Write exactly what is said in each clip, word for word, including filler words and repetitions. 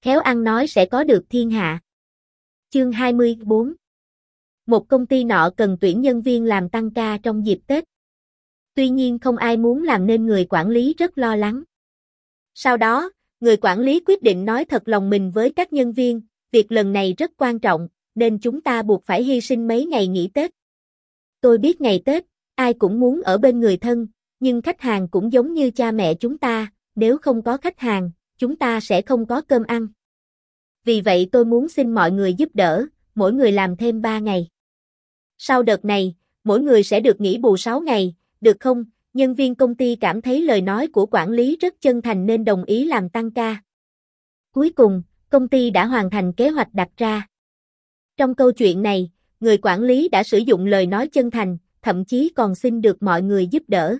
khéo ăn nói sẽ có được thiên hạ. Chương hai mươi bốn. Một công ty nọ cần tuyển nhân viên làm tăng ca trong dịp Tết. Tuy nhiên không ai muốn làm nên người quản lý rất lo lắng. Sau đó, người quản lý quyết định nói thật lòng mình với các nhân viên, việc lần này rất quan trọng, nên chúng ta buộc phải hy sinh mấy ngày nghỉ Tết. Tôi biết ngày Tết, ai cũng muốn ở bên người thân, nhưng khách hàng cũng giống như cha mẹ chúng ta, nếu không có khách hàng, chúng ta sẽ không có cơm ăn. Vì vậy tôi muốn xin mọi người giúp đỡ, mỗi người làm thêm ba ngày. Sau đợt này, mỗi người sẽ được nghỉ bù sáu ngày, được không? Nhân viên công ty cảm thấy lời nói của quản lý rất chân thành nên đồng ý làm tăng ca. Cuối cùng, công ty đã hoàn thành kế hoạch đặt ra. Trong câu chuyện này, người quản lý đã sử dụng lời nói chân thành, thậm chí còn xin được mọi người giúp đỡ.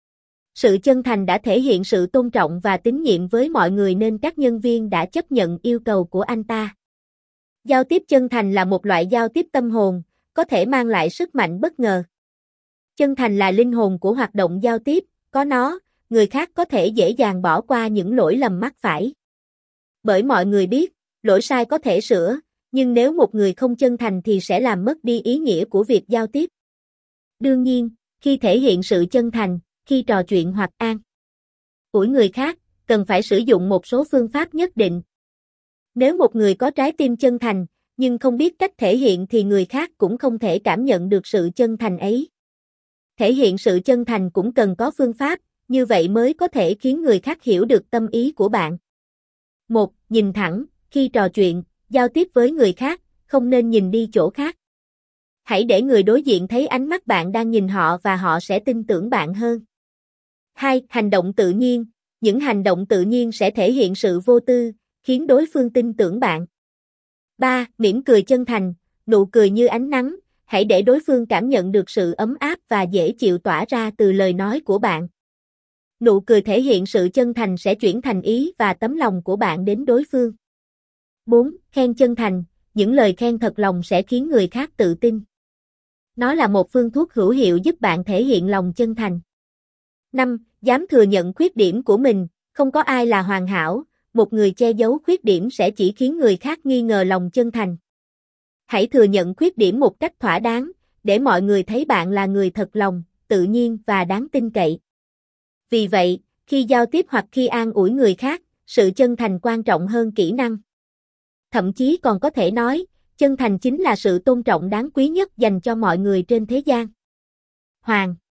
Sự chân thành đã thể hiện sự tôn trọng và tín nhiệm với mọi người nên các nhân viên đã chấp nhận yêu cầu của anh ta. Giao tiếp chân thành là một loại giao tiếp tâm hồn, có thể mang lại sức mạnh bất ngờ. Chân thành là linh hồn của hoạt động giao tiếp, có nó, người khác có thể dễ dàng bỏ qua những lỗi lầm mắc phải. Bởi mọi người biết, lỗi sai có thể sửa, nhưng nếu một người không chân thành thì sẽ làm mất đi ý nghĩa của việc giao tiếp. Đương nhiên, khi thể hiện sự chân thành, khi trò chuyện hoặc an ủi người khác, cần phải sử dụng một số phương pháp nhất định. Nếu một người có trái tim chân thành, nhưng không biết cách thể hiện thì người khác cũng không thể cảm nhận được sự chân thành ấy. Thể hiện sự chân thành cũng cần có phương pháp, như vậy mới có thể khiến người khác hiểu được tâm ý của bạn. một. Nhìn thẳng, khi trò chuyện, giao tiếp với người khác, không nên nhìn đi chỗ khác. Hãy để người đối diện thấy ánh mắt bạn đang nhìn họ và họ sẽ tin tưởng bạn hơn. hai. Hành động tự nhiên, những hành động tự nhiên sẽ thể hiện sự vô tư, khiến đối phương tin tưởng bạn. ba. Mỉm cười chân thành, nụ cười như ánh nắng, hãy để đối phương cảm nhận được sự ấm áp và dễ chịu tỏa ra từ lời nói của bạn. Nụ cười thể hiện sự chân thành sẽ chuyển thành ý và tấm lòng của bạn đến đối phương. bốn. Khen chân thành, những lời khen thật lòng sẽ khiến người khác tự tin. Nó là một phương thuốc hữu hiệu giúp bạn thể hiện lòng chân thành. năm. Dám thừa nhận khuyết điểm của mình, không có ai là hoàn hảo, một người che giấu khuyết điểm sẽ chỉ khiến người khác nghi ngờ lòng chân thành. Hãy thừa nhận khuyết điểm một cách thỏa đáng, để mọi người thấy bạn là người thật lòng, tự nhiên và đáng tin cậy. Vì vậy, khi giao tiếp hoặc khi an ủi người khác, sự chân thành quan trọng hơn kỹ năng. Thậm chí còn có thể nói, chân thành chính là sự tôn trọng đáng quý nhất dành cho mọi người trên thế gian. Hoàng